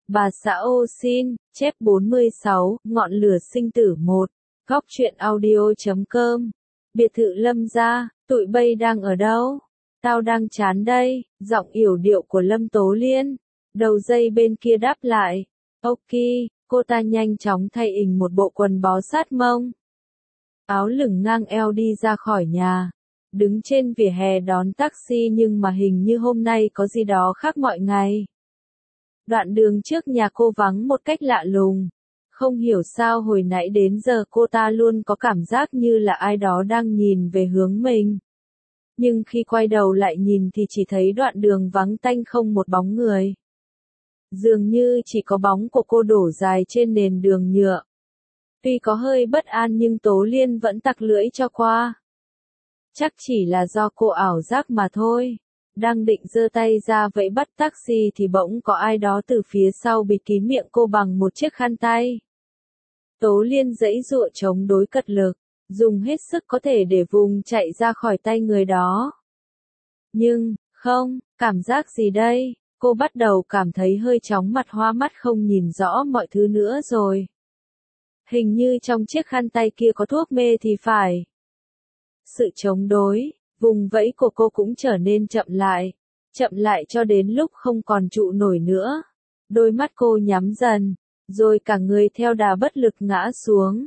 Bà xã ô xin, chép 46, ngọn lửa sinh tử 1, góc truyện audio.com. Biệt thự Lâm gia, tụi bay đang ở đâu? Tao đang chán đây, giọng yểu điệu của Lâm Tố Liên. Đầu dây bên kia đáp lại. Ok, cô ta nhanh chóng thay ình một bộ quần bó sát mông. Áo lửng ngang eo đi ra khỏi nhà. Đứng trên vỉa hè đón taxi nhưng mà hình như hôm nay có gì đó khác mọi ngày. Đoạn đường trước nhà cô vắng một cách lạ lùng. Không hiểu sao hồi nãy đến giờ cô ta luôn có cảm giác như là ai đó đang nhìn về hướng mình. Nhưng khi quay đầu lại nhìn thì chỉ thấy đoạn đường vắng tanh không một bóng người. Dường như chỉ có bóng của cô đổ dài trên nền đường nhựa. Tuy có hơi bất an nhưng Tố Liên vẫn tặc lưỡi cho qua. Chắc chỉ là do cô ảo giác mà thôi. Đang định giơ tay ra vẫy bắt taxi thì bỗng có ai đó từ phía sau bịt kín miệng cô bằng một chiếc khăn tay. Tố Liên giãy giụa chống đối cật lực, dùng hết sức có thể để vùng chạy ra khỏi tay người đó. Nhưng, không, cảm giác gì đây? Cô bắt đầu cảm thấy hơi chóng mặt hoa mắt không nhìn rõ mọi thứ nữa rồi. Hình như trong chiếc khăn tay kia có thuốc mê thì phải. Sự chống đối, vùng vẫy của cô cũng trở nên chậm lại cho đến lúc không còn trụ nổi nữa. Đôi mắt cô nhắm dần, rồi cả người theo đà bất lực ngã xuống.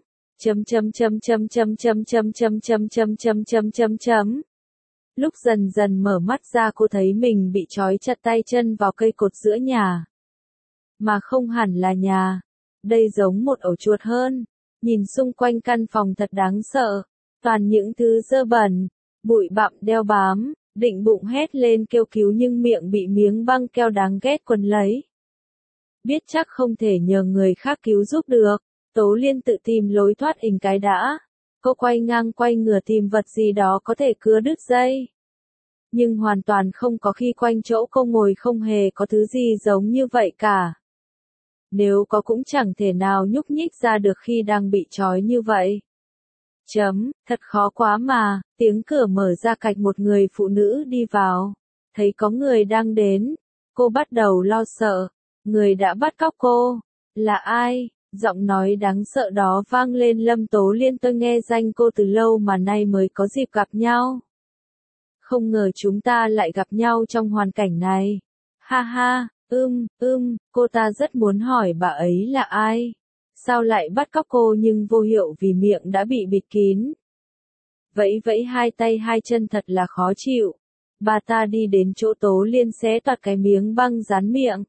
Lúc dần dần mở mắt ra cô thấy mình bị trói chặt tay chân vào cây cột giữa nhà. Mà không hẳn là nhà. Đây giống một ổ chuột hơn. Nhìn xung quanh căn phòng thật đáng sợ. Toàn những thứ dơ bẩn, bụi bặm đeo bám, định bụng hét lên kêu cứu nhưng miệng bị miếng băng keo đáng ghét quấn lấy. Biết chắc không thể nhờ người khác cứu giúp được, Tố Liên tự tìm lối thoát ình cái đã. Cô quay ngang quay ngửa tìm vật gì đó có thể cứa đứt dây. Nhưng hoàn toàn không có, khi quanh chỗ cô ngồi không hề có thứ gì giống như vậy cả. Nếu có cũng chẳng thể nào nhúc nhích ra được khi đang bị trói như vậy. Thật khó quá mà, tiếng cửa mở ra cạch một người phụ nữ đi vào. Thấy có người đang đến, cô bắt đầu lo sợ. Người đã bắt cóc cô, là ai? Giọng nói đáng sợ đó vang lên. Lâm Tố Liên, tôi nghe danh cô từ lâu mà nay mới có dịp gặp nhau. Không ngờ chúng ta lại gặp nhau trong hoàn cảnh này. Ha ha, cô ta rất muốn hỏi bà ấy là ai. Sao lại bắt cóc cô nhưng vô hiệu vì miệng đã bị bịt kín. Vẫy hai tay hai chân thật là khó chịu. Bà ta đi đến chỗ Tố Liên xé toạc cái miếng băng dán miệng.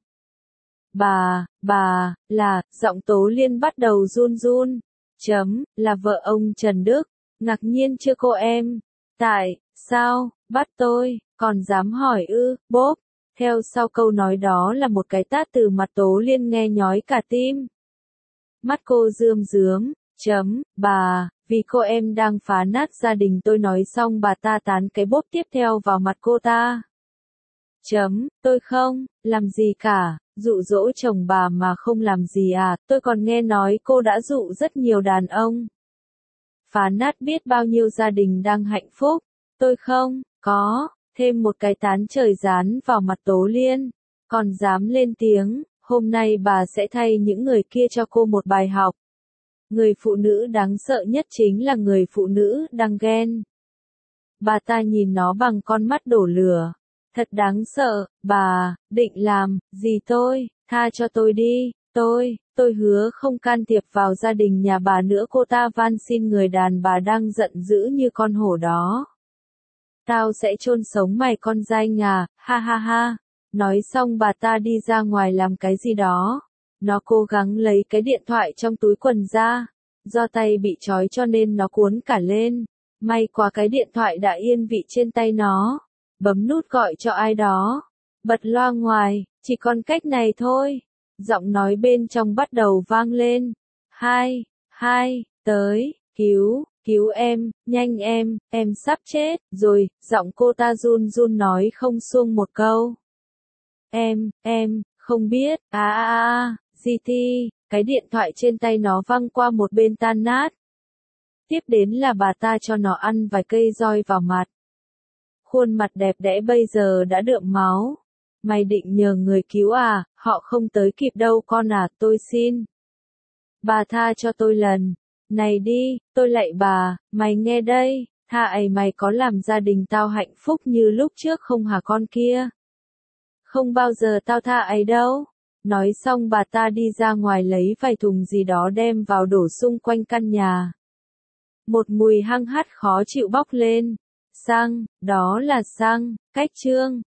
Bà, giọng Tố Liên bắt đầu run. Là vợ ông Trần Đức. Ngạc nhiên chưa cô em? Tại sao, bắt tôi, còn dám hỏi ư, bốp. Theo sau câu nói đó là một cái tát từ mặt Tố Liên nghe nhói cả tim. Mắt cô rơm rớm, bà, vì cô em đang phá nát gia đình tôi. Nói xong bà ta tán cái bốp tiếp theo vào mặt cô ta. Tôi không làm gì cả, dụ dỗ chồng bà mà không làm gì à, tôi còn nghe nói cô đã dụ rất nhiều đàn ông. Phá nát biết bao nhiêu gia đình đang hạnh phúc, tôi không có, thêm một cái tán trời dán vào mặt Tố Liên, còn dám lên tiếng. Hôm nay bà sẽ thay những người kia cho cô một bài học. Người phụ nữ đáng sợ nhất chính là người phụ nữ đang ghen. Bà ta nhìn nó bằng con mắt đổ lửa. Thật đáng sợ, bà, định làm gì tôi, tha cho tôi đi, tôi hứa không can thiệp vào gia đình nhà bà nữa. Cô ta van xin người đàn bà đang giận dữ như con hổ đó. Tao sẽ chôn sống mày con giai ngà, ha ha ha. Nói xong bà ta đi ra ngoài làm cái gì đó. Nó cố gắng lấy cái điện thoại trong túi quần ra. Do tay bị trói cho nên nó cuốn cả lên. May quá cái điện thoại đã yên vị trên tay nó. Bấm nút gọi cho ai đó. Bật loa ngoài, chỉ còn cách này thôi. Giọng nói bên trong bắt đầu vang lên. Hai, tới, cứu em, nhanh em sắp chết rồi. Giọng cô ta run nói không xuông một câu. Em, không biết, GT, cái điện thoại trên tay nó văng qua một bên tan nát. Tiếp đến là bà ta cho nó ăn vài cây roi vào mặt. Khuôn mặt đẹp đẽ bây giờ đã đượm máu. Mày định nhờ người cứu à, họ không tới kịp đâu con à, tôi xin. Bà tha cho tôi lần này đi, tôi lạy bà, mày nghe đây, tha ấy mày có làm gia đình tao hạnh phúc như lúc trước không hả con kia? Không bao giờ tao tha ấy đâu. Nói xong bà ta đi ra ngoài lấy vài thùng gì đó đem vào đổ xung quanh căn nhà. Một mùi hăng hắt khó chịu bốc lên. Xăng, đó là xăng, cách chương.